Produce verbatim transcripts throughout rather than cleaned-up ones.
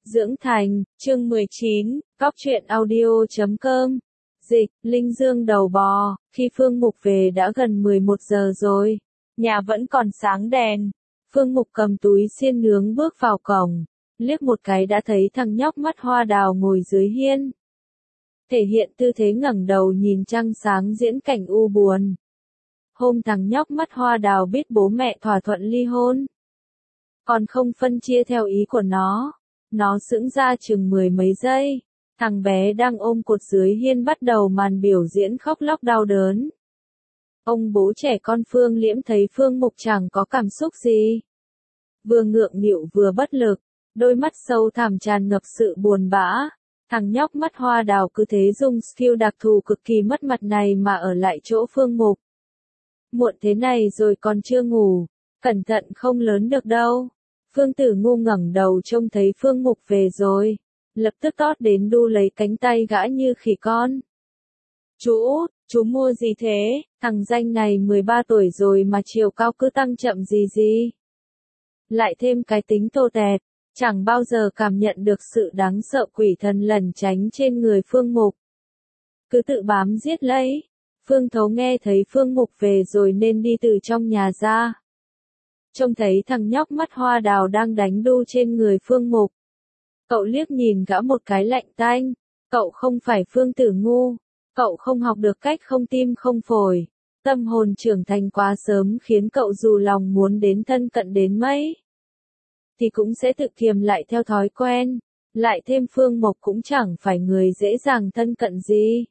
Dưỡng thành, chương mười chín, cóc truyện audio chấm com. Dịch, Linh Dương đầu bò, khi Phương Mục về đã gần mười một giờ rồi. Nhà vẫn còn sáng đèn. Phương Mục cầm túi xiên nướng bước vào cổng. Liếc một cái đã thấy thằng nhóc mắt hoa đào ngồi dưới hiên. Thể hiện tư thế ngẩng đầu nhìn trăng sáng diễn cảnh u buồn. Hôm thằng nhóc mắt hoa đào biết bố mẹ thỏa thuận ly hôn. Còn không phân chia theo ý của nó. Nó sững ra chừng mười mấy giây. Thằng bé đang ôm cột dưới hiên bắt đầu màn biểu diễn khóc lóc đau đớn. Ông bố trẻ con Phương Liễm thấy Phương Mục chẳng có cảm xúc gì. Vừa ngượng nghịu vừa bất lực, đôi mắt sâu thẳm tràn ngập sự buồn bã. Thằng nhóc mắt hoa đào cứ thế dùng skill đặc thù cực kỳ mất mặt này mà ở lại chỗ Phương Mục. Muộn thế này rồi còn chưa ngủ, cẩn thận không lớn được đâu. Phương Tử Ngu ngẩng đầu trông thấy Phương Mục về rồi, lập tức tót đến đu lấy cánh tay gã như khỉ con. Chú Út, chú mua gì thế? Thằng danh này mười ba tuổi rồi mà chiều cao cứ tăng chậm gì gì. Lại thêm cái tính tô tẹt, chẳng bao giờ cảm nhận được sự đáng sợ quỷ thần lẩn tránh trên người Phương Mục. Cứ tự bám giết lấy. Phương Thấu nghe thấy Phương Mục về rồi nên đi từ trong nhà ra. Trông thấy thằng nhóc mắt hoa đào đang đánh đu trên người Phương Mục. Cậu liếc nhìn gã một cái lạnh tanh. Cậu không phải Phương Tử Ngu. Cậu không học được cách không tim không phổi. Tâm hồn trưởng thành quá sớm khiến cậu dù lòng muốn đến thân cận đến mấy thì cũng sẽ tự kiềm lại theo thói quen. Lại thêm Phương Mộc cũng chẳng phải người dễ dàng thân cận gì.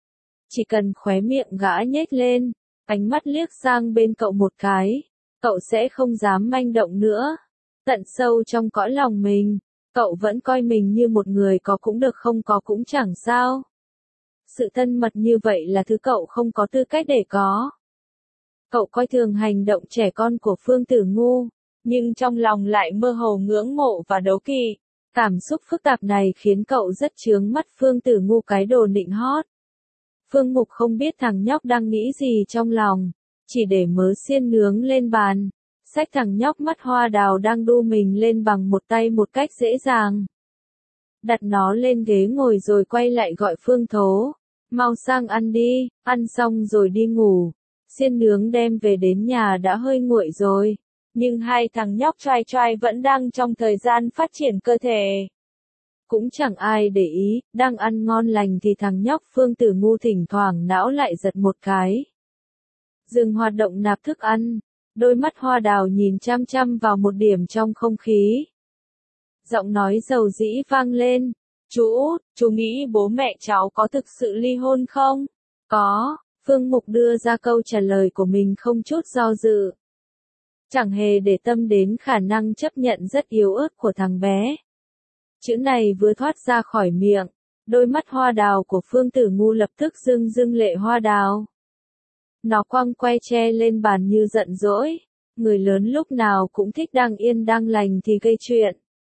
Chỉ cần khóe miệng gã nhếch lên, ánh mắt liếc sang bên cậu một cái, cậu sẽ không dám manh động nữa. Tận sâu trong cõi lòng mình, cậu vẫn coi mình như một người có cũng được không có cũng chẳng sao. Sự thân mật như vậy là thứ cậu không có tư cách để có. Cậu coi thường hành động trẻ con của Phương Tử Ngu, nhưng trong lòng lại mơ hồ ngưỡng mộ và đố kỵ. Cảm xúc phức tạp này khiến cậu rất chướng mắt Phương Tử Ngu cái đồ nịnh hót. Phương Mục không biết thằng nhóc đang nghĩ gì trong lòng, chỉ để mớ xiên nướng lên bàn, xách thằng nhóc mắt hoa đào đang đu mình lên bằng một tay một cách dễ dàng. Đặt nó lên ghế ngồi rồi quay lại gọi Phương Thố, mau sang ăn đi, ăn xong rồi đi ngủ. Xiên nướng đem về đến nhà đã hơi nguội rồi, nhưng hai thằng nhóc trai trai vẫn đang trong thời gian phát triển cơ thể. Cũng chẳng ai để ý, đang ăn ngon lành thì thằng nhóc Phương Tử Ngu thỉnh thoảng não lại giật một cái. Dừng hoạt động nạp thức ăn, đôi mắt hoa đào nhìn chăm chăm vào một điểm trong không khí. Giọng nói dầu dĩ vang lên, chú Út, chú nghĩ bố mẹ cháu có thực sự ly hôn không? Có, Phương Mục đưa ra câu trả lời của mình không chút do dự. Chẳng hề để tâm đến khả năng chấp nhận rất yếu ớt của thằng bé. Chữ này vừa thoát ra khỏi miệng, đôi mắt hoa đào của Phương Tử Ngu lập tức rưng rưng lệ hoa đào. Nó quăng que tre lên bàn như giận dỗi, người lớn lúc nào cũng thích đang yên đang lành thì gây chuyện.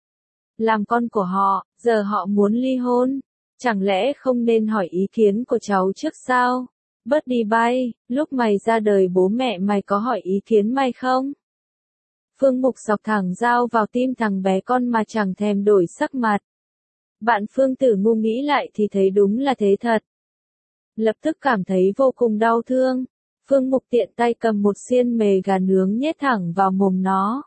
Làm con của họ, giờ họ muốn ly hôn, chẳng lẽ không nên hỏi ý kiến của cháu trước sao? Bớt đi bay, lúc mày ra đời bố mẹ mày có hỏi ý kiến mày không? Phương Mục sọc thẳng dao vào tim thằng bé con mà chẳng thèm đổi sắc mặt. Bạn Phương Tử Ngu nghĩ lại thì thấy đúng là thế thật. Lập tức cảm thấy vô cùng đau thương. Phương Mục tiện tay cầm một xiên mề gà nướng nhét thẳng vào mồm nó.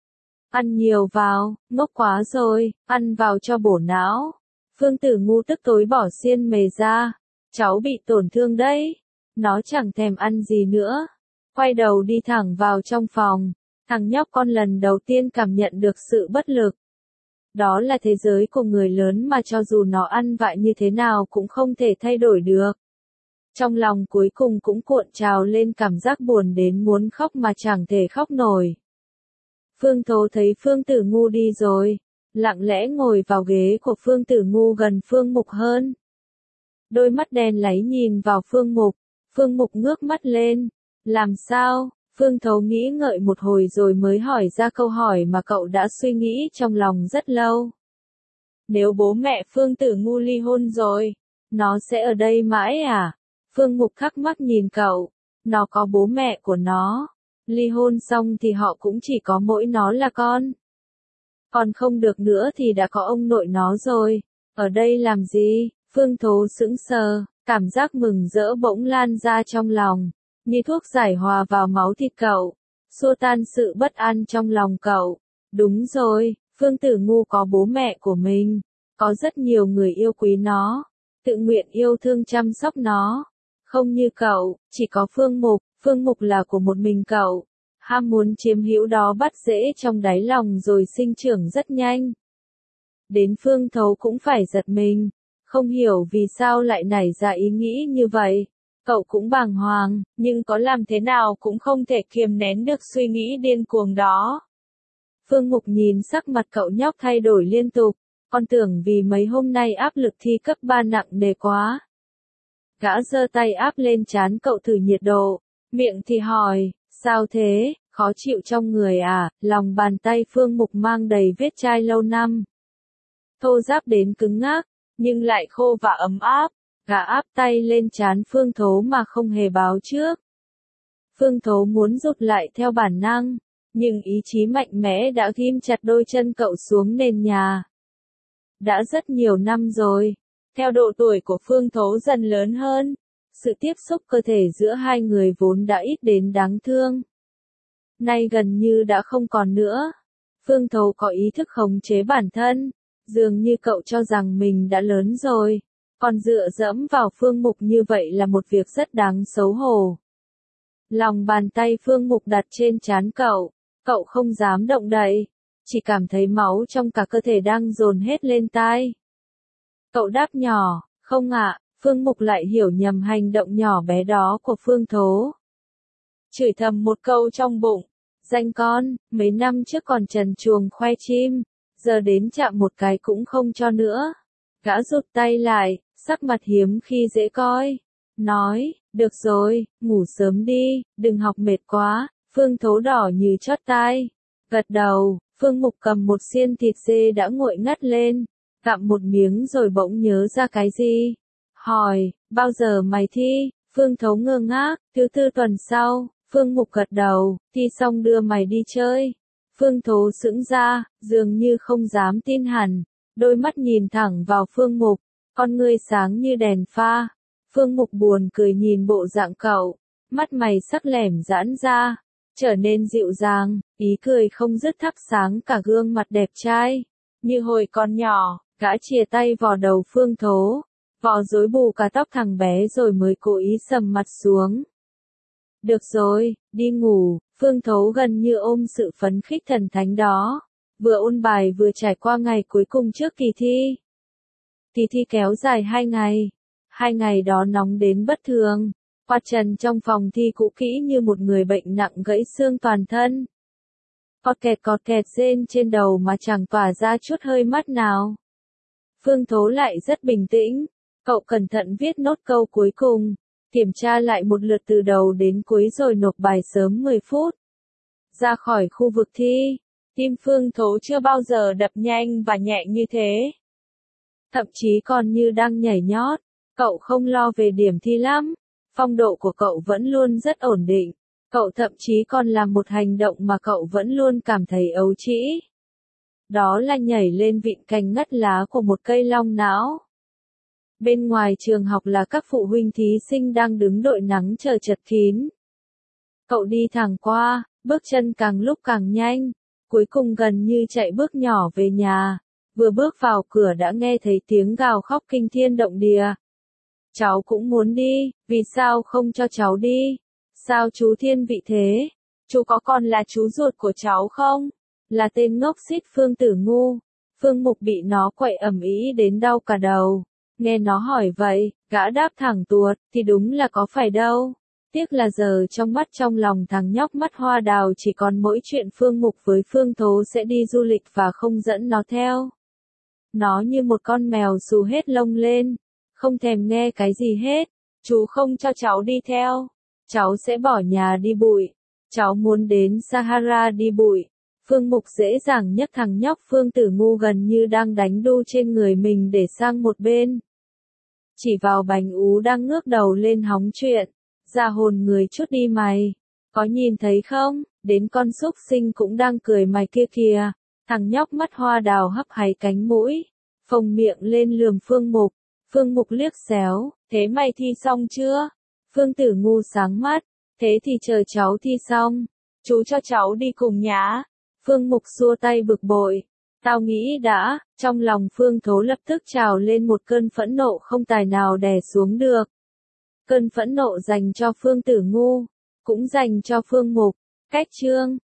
Ăn nhiều vào, ngốc quá rồi, ăn vào cho bổ não. Phương Tử Ngu tức tối bỏ xiên mề ra. Cháu bị tổn thương đấy. Nó chẳng thèm ăn gì nữa. Quay đầu đi thẳng vào trong phòng. Thằng nhóc con lần đầu tiên cảm nhận được sự bất lực. Đó là thế giới của người lớn mà cho dù nó ăn vạ như thế nào cũng không thể thay đổi được. Trong lòng cuối cùng cũng cuộn trào lên cảm giác buồn đến muốn khóc mà chẳng thể khóc nổi. Phương Thố thấy Phương Tử Ngu đi rồi, lặng lẽ ngồi vào ghế của Phương Tử Ngu gần Phương Mục hơn. Đôi mắt đen láy nhìn vào Phương Mục, Phương Mục ngước mắt lên. Làm sao? Phương Thấu nghĩ ngợi một hồi rồi mới hỏi ra câu hỏi mà cậu đã suy nghĩ trong lòng rất lâu. Nếu bố mẹ Phương Tử Ngu ly hôn rồi, nó sẽ ở đây mãi à? Phương Mục thắc mắc nhìn cậu. Nó có bố mẹ của nó. Ly hôn xong thì họ cũng chỉ có mỗi nó là con. Còn không được nữa thì đã có ông nội nó rồi. Ở đây làm gì? Phương Thố sững sờ, cảm giác mừng rỡ bỗng lan ra trong lòng, như thuốc giải hòa vào máu thịt cậu, xua tan sự bất an trong lòng cậu. Đúng rồi, Phương Tử Ngu có bố mẹ của mình, có rất nhiều người yêu quý nó, tự nguyện yêu thương chăm sóc nó. Không như cậu, chỉ có Phương Mục, Phương Mục là của một mình cậu. Ham muốn chiếm hữu đó bắt rễ trong đáy lòng rồi sinh trưởng rất nhanh. Đến Phương Thấu cũng phải giật mình, không hiểu vì sao lại nảy ra ý nghĩ như vậy. Cậu cũng bàng hoàng, nhưng có làm thế nào cũng không thể kiềm nén được suy nghĩ điên cuồng đó. Phương Mục nhìn sắc mặt cậu nhóc thay đổi liên tục, con tưởng vì mấy hôm nay áp lực thi cấp ba nặng nề quá. Gã giơ tay áp lên trán cậu thử nhiệt độ, miệng thì hỏi, sao thế, khó chịu trong người à? Lòng bàn tay Phương Mục mang đầy vết chai lâu năm. Thô ráp đến cứng ngắc, nhưng lại khô và ấm áp. Gã áp tay lên trán Phương Thố mà không hề báo trước. Phương Thố muốn rụt lại theo bản năng, nhưng ý chí mạnh mẽ đã ghim chặt đôi chân cậu xuống nền nhà. Đã rất nhiều năm rồi, theo độ tuổi của Phương Thố dần lớn hơn, sự tiếp xúc cơ thể giữa hai người vốn đã ít đến đáng thương. Nay gần như đã không còn nữa. Phương Thố có ý thức khống chế bản thân, dường như cậu cho rằng mình đã lớn rồi, còn dựa dẫm vào Phương Mục như vậy là một việc rất đáng xấu hổ. Lòng bàn tay Phương Mục đặt trên trán cậu, cậu không dám động đậy, chỉ cảm thấy máu trong cả cơ thể đang dồn hết lên tai. Cậu đáp nhỏ, không ạ. Phương Mục lại hiểu nhầm hành động nhỏ bé đó của Phương Thố. Chửi thầm một câu trong bụng, danh con, mấy năm trước còn trần truồng khoe chim, giờ đến chạm một cái cũng không cho nữa. Gã rụt tay lại, sắc mặt hiếm khi dễ coi. Nói, được rồi, ngủ sớm đi, đừng học mệt quá. Phương Thố đỏ như chót tai. Gật đầu, Phương Mục cầm một xiên thịt dê đã nguội ngắt lên, gặm một miếng rồi bỗng nhớ ra cái gì. Hỏi, bao giờ mày thi? Phương Thấu ngơ ngác, thứ tư tuần sau. Phương Mục gật đầu, thi xong đưa mày đi chơi. Phương Thố sững ra, dường như không dám tin hẳn, đôi mắt nhìn thẳng vào Phương Mục, con ngươi sáng như đèn pha. Phương Mục buồn cười nhìn bộ dạng cậu, mắt mày sắc lẻm giãn ra, trở nên dịu dàng, ý cười không dứt thắp sáng cả gương mặt đẹp trai. Như hồi còn nhỏ, gã chìa tay vào đầu Phương Thố, vò rối bù cả tóc thằng bé rồi mới cố ý sầm mặt xuống. Được rồi, đi ngủ. Phương Thố gần như ôm sự phấn khích thần thánh đó, vừa ôn bài vừa trải qua ngày cuối cùng trước kỳ thi. Kỳ thi kéo dài hai ngày, hai ngày đó nóng đến bất thường, quạt trần trong phòng thi cũ kỹ như một người bệnh nặng gãy xương toàn thân. Cọt kẹt cọt kẹt rên trên đầu mà chẳng tỏa ra chút hơi mát nào. Phương Thố lại rất bình tĩnh, cậu cẩn thận viết nốt câu cuối cùng, kiểm tra lại một lượt từ đầu đến cuối rồi nộp bài sớm mười phút. Ra khỏi khu vực thi, tim Phương Thố chưa bao giờ đập nhanh và nhẹ như thế. Thậm chí còn như đang nhảy nhót, cậu không lo về điểm thi lắm, phong độ của cậu vẫn luôn rất ổn định, cậu thậm chí còn làm một hành động mà cậu vẫn luôn cảm thấy ấu trĩ. Đó là nhảy lên vịn cành ngắt lá của một cây long não. Bên ngoài trường học là các phụ huynh thí sinh đang đứng đội nắng chờ chật kín. Cậu đi thẳng qua, bước chân càng lúc càng nhanh, cuối cùng gần như chạy bước nhỏ về nhà, vừa bước vào cửa đã nghe thấy tiếng gào khóc kinh thiên động địa. Cháu cũng muốn đi, vì sao không cho cháu đi? Sao chú thiên vị thế? Chú có còn là chú ruột của cháu không? Là tên ngốc xít Phương Tử Ngu. Phương Mục bị nó quậy ầm ĩ đến đau cả đầu. Nghe nó hỏi vậy, gã đáp thẳng tuột, thì đúng là có phải đâu. Tiếc là giờ trong mắt trong lòng thằng nhóc mắt hoa đào chỉ còn mỗi chuyện Phương Mục với Phương Thố sẽ đi du lịch và không dẫn nó theo. Nó như một con mèo xù hết lông lên, không thèm nghe cái gì hết. Chú không cho cháu đi theo, cháu sẽ bỏ nhà đi bụi. Cháu muốn đến Sahara đi bụi. Phương Mục dễ dàng nhấc thằng nhóc Phương Tử Ngu gần như đang đánh đu trên người mình để sang một bên. Chỉ vào Bành Ú đang ngước đầu lên hóng chuyện. Ra hồn người chút đi mày. Có nhìn thấy không, đến con súc sinh cũng đang cười mày kia kìa. Thằng nhóc mắt hoa đào hấp háy cánh mũi, phồng miệng lên lườm Phương Mục. Phương Mục liếc xéo, thế mày thi xong chưa? Phương Tử Ngu sáng mắt, thế thì chờ cháu thi xong, chú cho cháu đi cùng nhá. Phương Mục xua tay bực bội, tao nghĩ đã, trong lòng Phương Thố lập tức trào lên một cơn phẫn nộ không tài nào đè xuống được. Cơn phẫn nộ dành cho Phương Tử Ngu, cũng dành cho Phương Mục. Cách chương